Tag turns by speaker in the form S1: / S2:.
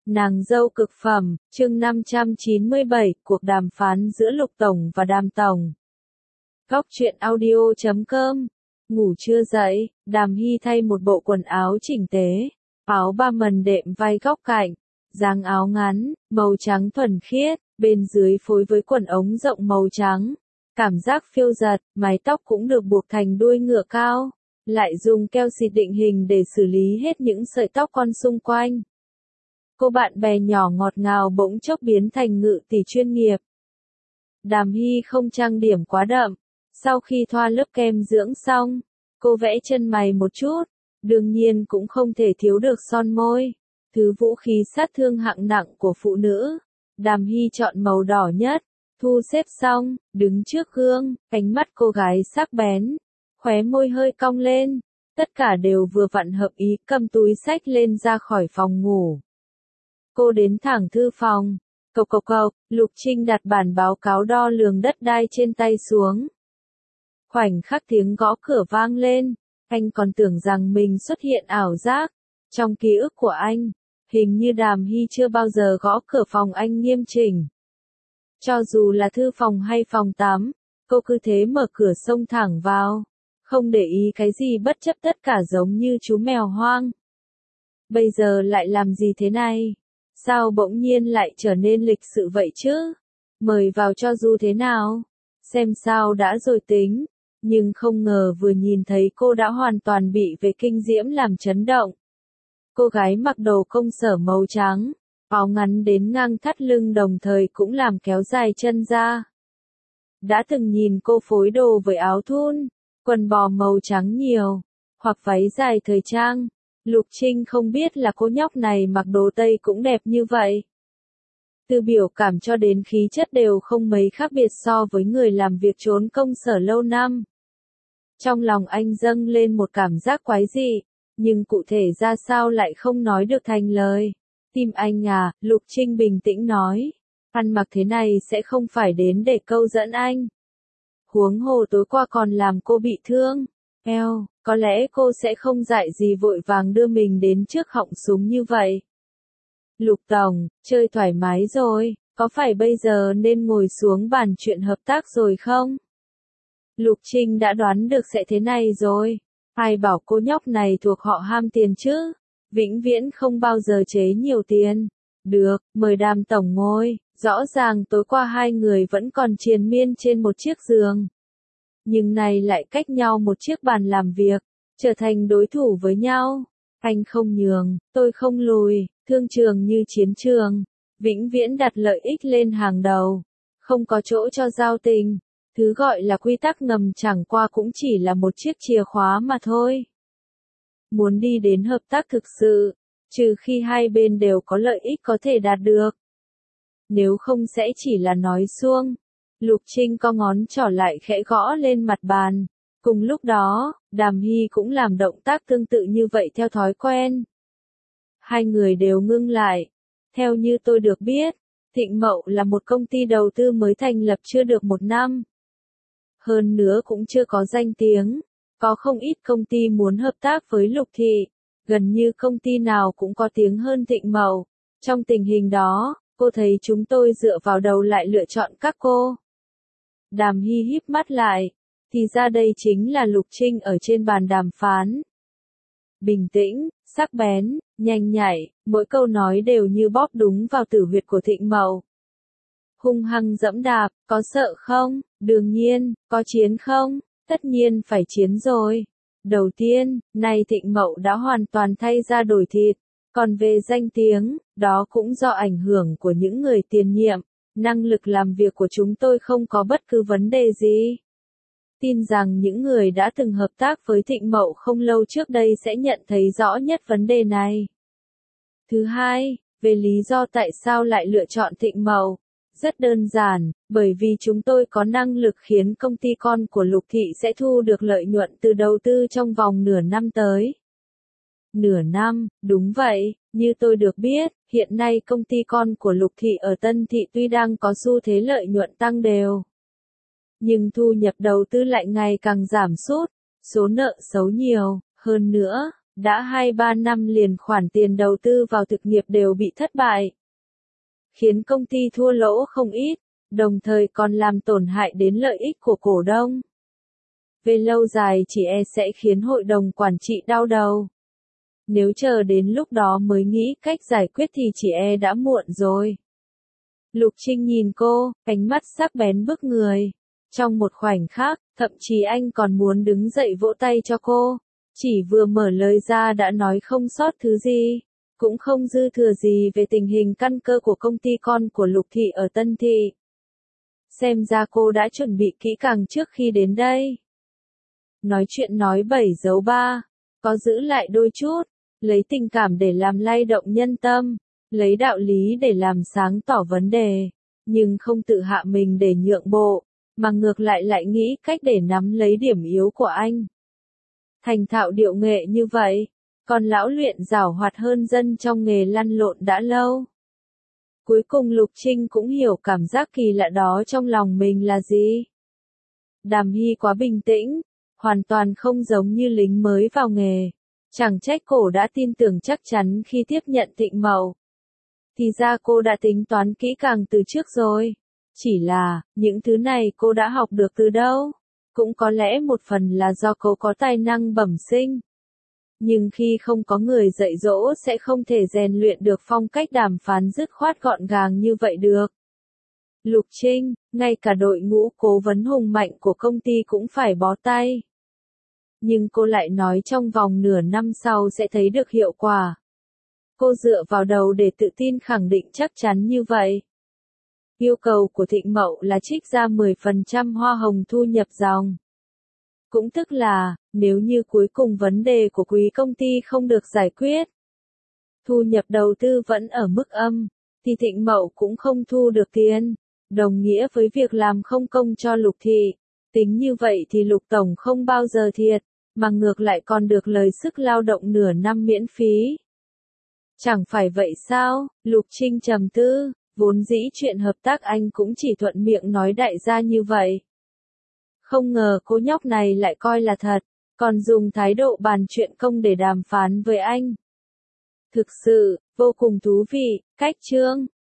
S1: Nàng dâu cực phẩm, chương 597, cuộc đàm phán giữa Lục Tổng và Đàm Tổng. Góc truyện audio.com. Ngủ chưa dậy, Đàm Hy thay một bộ quần áo chỉnh tề, áo ba mần đệm vai góc cạnh, dáng áo ngắn, màu trắng thuần khiết, bên dưới phối với quần ống rộng màu trắng. Cảm giác phiêu dật, mái tóc cũng được buộc thành đuôi ngựa cao, lại dùng keo xịt định hình để xử lý hết những sợi tóc con xung quanh. Cô bạn bè nhỏ ngọt ngào bỗng chốc biến thành ngự tỷ chuyên nghiệp. Đàm Hy không trang điểm quá đậm. Sau khi thoa lớp kem dưỡng xong, cô vẽ chân mày một chút. Đương nhiên cũng không thể thiếu được son môi. Thứ vũ khí sát thương hạng nặng của phụ nữ. Đàm Hy chọn màu đỏ nhất. Thu xếp xong, đứng trước gương, ánh mắt cô gái sắc bén. Khóe môi hơi cong lên. Tất cả đều vừa vặn hợp ý, cầm túi xách lên ra khỏi phòng ngủ. Cô đến thẳng thư phòng. Cộc cộc cộc, Lục Trinh đặt bản báo cáo đo lường đất đai trên tay xuống. Khoảnh khắc tiếng gõ cửa vang lên, anh còn tưởng rằng mình xuất hiện ảo giác. Trong ký ức của anh, hình như Đàm Hy chưa bao giờ gõ cửa phòng anh nghiêm chỉnh. Cho dù là thư phòng hay phòng tắm, cô cứ thế mở cửa xông thẳng vào, không để ý cái gì bất chấp tất cả giống như chú mèo hoang. Bây giờ lại làm gì thế này? Sao bỗng nhiên lại trở nên lịch sự vậy chứ? Mời vào cho Du thế nào? Xem sao đã rồi tính. Nhưng không ngờ vừa nhìn thấy cô đã hoàn toàn bị về kinh diễm làm chấn động. Cô gái mặc đồ công sở màu trắng, áo ngắn đến ngang thắt lưng đồng thời cũng làm kéo dài chân ra. Đã từng nhìn cô phối đồ với áo thun, quần bò màu trắng nhiều, hoặc váy dài thời trang. Lục Trinh không biết là cô nhóc này mặc đồ Tây cũng đẹp như vậy. Từ biểu cảm cho đến khí chất đều không mấy khác biệt so với người làm việc trốn công sở lâu năm. Trong lòng anh dâng lên một cảm giác quái dị, nhưng cụ thể ra sao lại không nói được thành lời. Tim anh à, Lục Trinh bình tĩnh nói. Ăn mặc thế này sẽ không phải đến để câu dẫn anh. Huống hồ tối qua còn làm cô bị thương. Eo, có lẽ cô sẽ không dại gì vội vàng đưa mình đến trước họng súng như vậy. Lục Tổng, chơi thoải mái rồi, có phải bây giờ nên ngồi xuống bàn chuyện hợp tác rồi không? Lục Trinh đã đoán được sẽ thế này rồi. Ai bảo cô nhóc này thuộc họ ham tiền chứ? Vĩnh viễn không bao giờ chế nhiều tiền. Được, mời Đàm Tổng ngồi. Rõ ràng tối qua hai người vẫn còn triền miên trên một chiếc giường. Nhưng này lại cách nhau một chiếc bàn làm việc, trở thành đối thủ với nhau. Anh không nhường, tôi không lùi, thương trường như chiến trường, vĩnh viễn đặt lợi ích lên hàng đầu, không có chỗ cho giao tình. Thứ gọi là quy tắc ngầm chẳng qua cũng chỉ là một chiếc chìa khóa mà thôi. Muốn đi đến hợp tác thực sự, trừ khi hai bên đều có lợi ích có thể đạt được. Nếu không sẽ chỉ là nói suông. Lục Trinh co ngón trỏ lại khẽ gõ lên mặt bàn. Cùng lúc đó, Đàm Hy cũng làm động tác tương tự như vậy theo thói quen. Hai người đều ngưng lại. Theo như tôi được biết, Thịnh Mậu là một công ty đầu tư mới thành lập chưa được một năm. Hơn nữa cũng chưa có danh tiếng. Có không ít công ty muốn hợp tác với Lục Thị. Gần như công ty nào cũng có tiếng hơn Thịnh Mậu. Trong tình hình đó, cô thấy chúng tôi dựa vào đầu lại lựa chọn các cô. Đàm Hy híp mắt lại. Thì ra đây chính là Lục Trinh ở trên bàn đàm phán. Bình tĩnh, sắc bén, nhanh nhạy, mỗi câu nói đều như bóp đúng vào tử huyệt của Thịnh Mậu. Hung hăng dẫm đạp, có sợ không? Đương nhiên, có chiến không? Tất nhiên phải chiến rồi. Đầu tiên, nay Thịnh Mậu đã hoàn toàn thay ra đổi thịt. Còn về danh tiếng, đó cũng do ảnh hưởng của những người tiền nhiệm. Năng lực làm việc của chúng tôi không có bất cứ vấn đề gì. Tin rằng những người đã từng hợp tác với Thịnh Mậu không lâu trước đây sẽ nhận thấy rõ nhất vấn đề này. Thứ hai, về lý do tại sao lại lựa chọn Thịnh Mậu. Rất đơn giản, bởi vì chúng tôi có năng lực khiến công ty con của Lục Thị sẽ thu được lợi nhuận từ đầu tư trong vòng nửa năm tới. Nửa năm, đúng vậy, như tôi được biết, hiện nay công ty con của Lục Thị ở Tân Thị tuy đang có xu thế lợi nhuận tăng đều. Nhưng thu nhập đầu tư lại ngày càng giảm sút, số nợ xấu nhiều, hơn nữa, Đã 2-3 năm liền khoản tiền đầu tư vào thực nghiệp đều bị thất bại, khiến công ty thua lỗ không ít, đồng thời còn làm tổn hại đến lợi ích của cổ đông. Về lâu dài chỉ sẽ khiến hội đồng quản trị đau đầu. Nếu chờ đến lúc đó mới nghĩ cách giải quyết thì chỉ đã muộn rồi. Lục Trinh nhìn cô, ánh mắt sắc bén bức người. Trong một khoảnh khắc, thậm chí anh còn muốn đứng dậy vỗ tay cho cô. Chỉ vừa mở lời ra đã nói không sót thứ gì, cũng không dư thừa gì về tình hình căn cơ của công ty con của Lục Thị ở Tân Thị. Xem ra cô đã chuẩn bị kỹ càng trước khi đến đây. Nói chuyện nói 7 giấu 3, có giữ lại đôi chút, lấy tình cảm để làm lay động nhân tâm, lấy đạo lý để làm sáng tỏ vấn đề, nhưng không tự hạ mình để nhượng bộ, mà ngược lại nghĩ cách để nắm lấy điểm yếu của anh. Thành thạo điệu nghệ như vậy, còn lão luyện giảo hoạt hơn dân trong nghề lăn lộn đã lâu. Cuối cùng Lục Trinh cũng hiểu cảm giác kỳ lạ đó trong lòng mình là gì. Đàm Hy quá bình tĩnh, hoàn toàn không giống như lính mới vào nghề. Chẳng trách cô đã tin tưởng chắc chắn khi tiếp nhận Thịnh Mậu. Thì ra cô đã tính toán kỹ càng từ trước rồi. Chỉ là, những thứ này cô đã học được từ đâu? Cũng có lẽ một phần là do cô có tài năng bẩm sinh. Nhưng khi không có người dạy dỗ sẽ không thể rèn luyện được phong cách đàm phán dứt khoát gọn gàng như vậy được. Lục Trinh, ngay cả đội ngũ cố vấn hùng mạnh của công ty cũng phải bó tay. Nhưng cô lại nói trong vòng nửa năm sau sẽ thấy được hiệu quả. Cô dựa vào đầu để tự tin khẳng định chắc chắn như vậy. Yêu cầu của Thịnh Mậu là trích ra 10% hoa hồng thu nhập dòng. Cũng tức là, nếu như cuối cùng vấn đề của quý công ty không được giải quyết, thu nhập đầu tư vẫn ở mức âm, thì Thịnh Mậu cũng không thu được tiền, đồng nghĩa với việc làm không công cho Lục Thị. Tính như vậy thì Lục Tổng không bao giờ thiệt, mà ngược lại còn được lời sức lao động nửa năm miễn phí. Chẳng phải vậy sao? Lục Trinh trầm tư, vốn dĩ chuyện hợp tác anh cũng chỉ thuận miệng nói đại gia như vậy. Không ngờ cô nhóc này lại coi là thật, còn dùng thái độ bàn chuyện công để đàm phán với anh. Thực sự, vô cùng thú vị, cách chương.